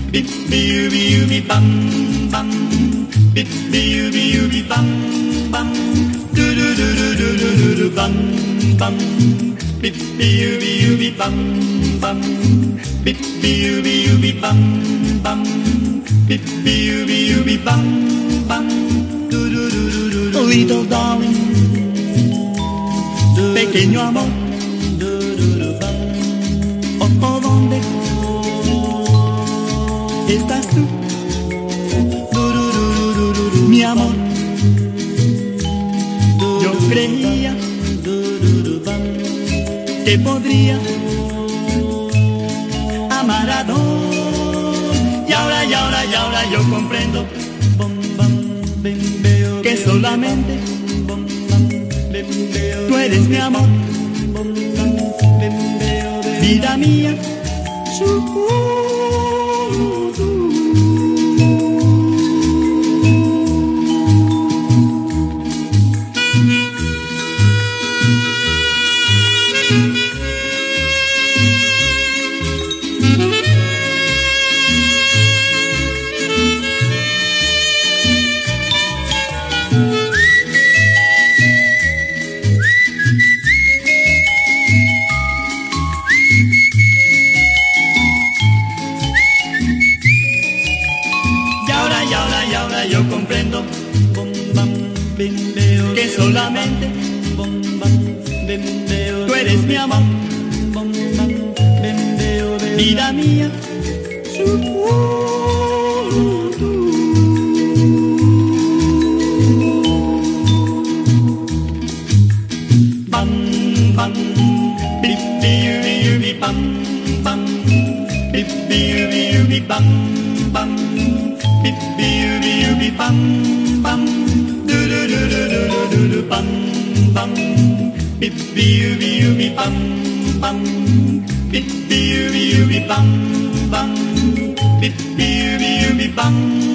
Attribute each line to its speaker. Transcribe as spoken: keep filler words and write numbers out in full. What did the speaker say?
Speaker 1: bip bip bip bam bam, bip bip bip bam bam, do do do do do do do do bam bam, bip bip bip bam bam, bip bip bip bam bam, bip bip bip bam bam, do do do do do do. Little darling, pequeño amor, oh, oh, ¿dónde estás tú? Mi amor, yo creía que podría amar a dos, y ahora, y ahora, y ahora yo comprendo que solamente tú eres mi amor, vida mía. Y ahora, y ahora yo comprendo que solamente tú eres mi amor, vida mía. Bam, bam, bip, bip, bip, bam, bam, bip, bip, bip, bam, bam, bip, bip, bip, bam, bam, do do do do do do do bam, bam, bip, bip, bip, bam, bam, bip, bip, bip, bam, bam, bip, bip, bip, bam.